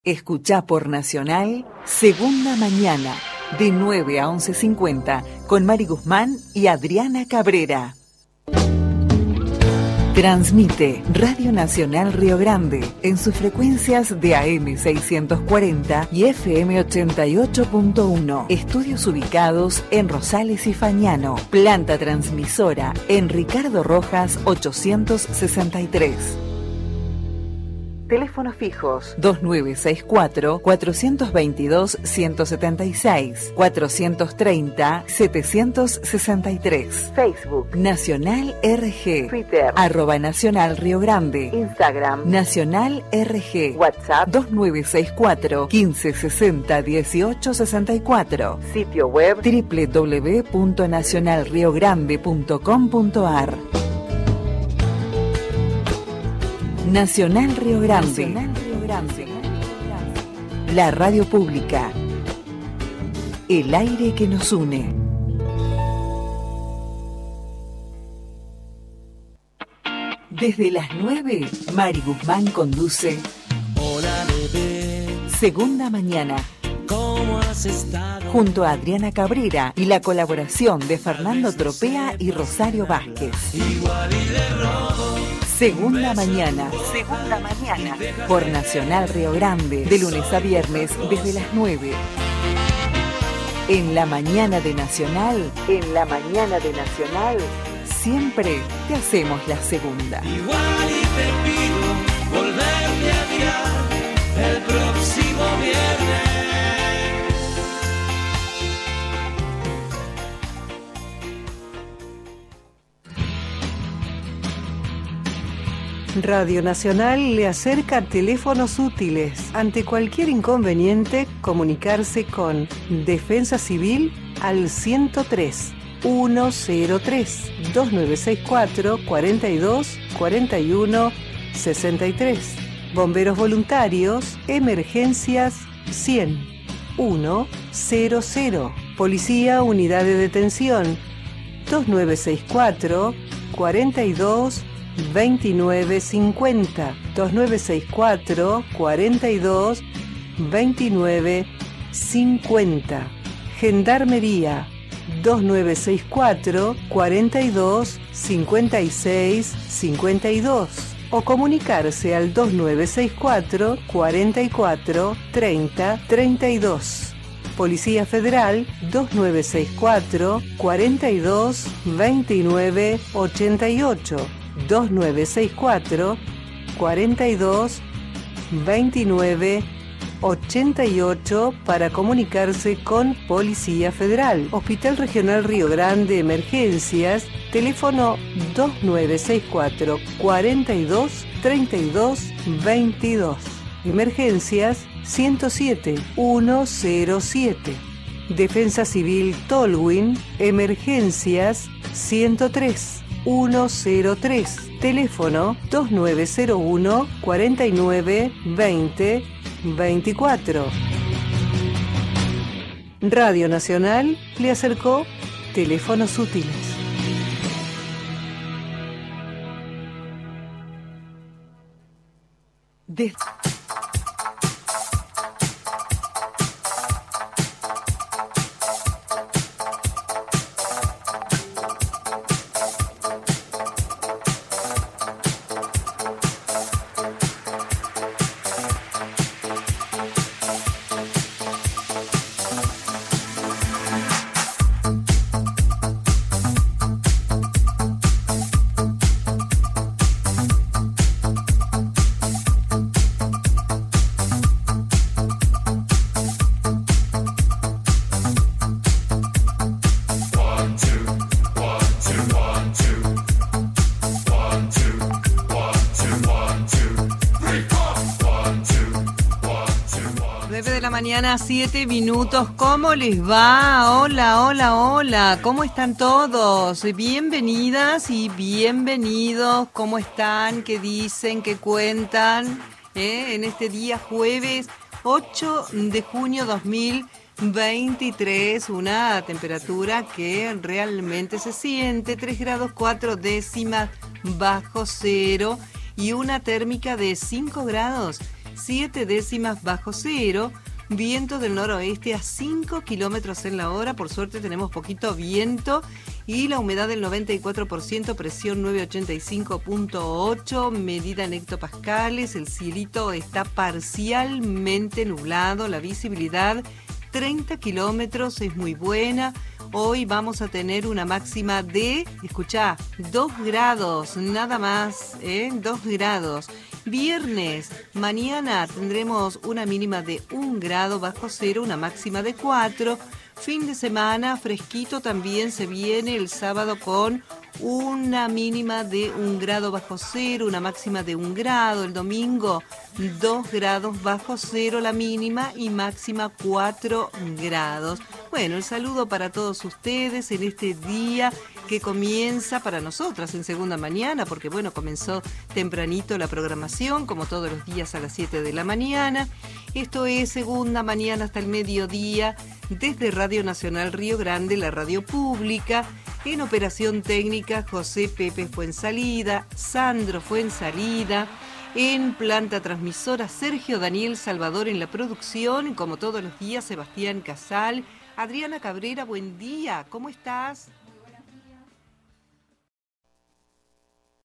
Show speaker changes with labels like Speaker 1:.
Speaker 1: Escuchá por Nacional, Segunda Mañana, de 9 a 11:50, con Mari Guzmán y Adriana Cabrera. Transmite Radio Nacional Río Grande en sus frecuencias de AM 640 y FM 88.1. Estudios ubicados en Rosales y Fañano. Planta transmisora en Ricardo Rojas 863. Teléfonos fijos 2964-422-176, 430-763. Facebook Nacional RG. Twitter @Nacional Río Grande. Instagram Nacional RG. WhatsApp 2964-1560-1864. Sitio web www.nacionalriogrande.com.ar. Nacional Río Grande. Nacional Río Grande. La radio pública. El aire que nos une. Desde las 9, Mari Guzmán conduce
Speaker 2: Hola, bebé.
Speaker 1: Segunda Mañana.
Speaker 2: ¿Cómo has estado?
Speaker 1: Junto a Adriana Cabrera y la colaboración de Fernando Tropea y Rosario Vázquez.
Speaker 2: Igual y de robo.
Speaker 1: Segunda Mañana. Segunda Mañana. Por Nacional Río Grande. De lunes a viernes desde las 9. En la mañana de Nacional. En la mañana de Nacional. Siempre te hacemos la segunda.
Speaker 2: Igual y te pido volverte a mirar el próximo viernes.
Speaker 3: Radio Nacional le acerca teléfonos útiles. Ante cualquier inconveniente, comunicarse con Defensa Civil al 103 103 2964 42 41 63. Bomberos Voluntarios, Emergencias 100 100. Policía Unidad de Detención 2964 42 2950. 2964 42 2950. Gendarmería 2964 42 56 52 o comunicarse al 2964 44 30 32. Policía Federal 2964 42 29 88. 2964 42 29 88 para comunicarse con Policía Federal. Hospital Regional Río Grande Emergencias, teléfono 2964 42 32 22. Emergencias 107 107. Defensa Civil Tolwyn, emergencias 103 103. Teléfono 2901 49 20 24. Radio Nacional le acercó teléfonos útiles.
Speaker 4: Mañana 7 minutos, ¿cómo les va? Hola, hola, hola, ¿cómo están todos? Bienvenidas y bienvenidos, ¿cómo están? ¿Qué dicen? ¿Qué cuentan? En este día jueves 8 de junio 2023, una temperatura que realmente se siente, 3 grados 4 décimas bajo cero y una térmica de 5 grados 7 décimas bajo cero. Viento del noroeste a 5 kilómetros en la hora. Por suerte tenemos poquito viento. Y la humedad del 94%, presión 985.8, medida en hectopascales. El cielito está parcialmente nublado. La visibilidad 30 kilómetros, es muy buena. Hoy vamos a tener una máxima de, escuchá, 2 grados, nada más, 2 grados. Viernes, mañana tendremos una mínima de 1 grado bajo cero, una máxima de 4. Fin de semana, fresquito también se viene el sábado con una mínima de 1 grado bajo cero, una máxima de 1 grado. El domingo, 2 grados bajo cero la mínima y máxima 4 grados. Bueno, el saludo para todos ustedes en este día que comienza para nosotras en segunda mañana, porque bueno, comenzó tempranito la programación, como todos los días a las 7 de la mañana. Esto es segunda mañana hasta el mediodía, desde Radio Nacional Río Grande, la radio pública. En operación técnica, José Pepe Fuensalida, Sandro Fuensalida. En planta transmisora, Sergio Daniel Salvador en la producción. Como todos los días, Sebastián Casal. Adriana Cabrera, buen día, ¿cómo estás?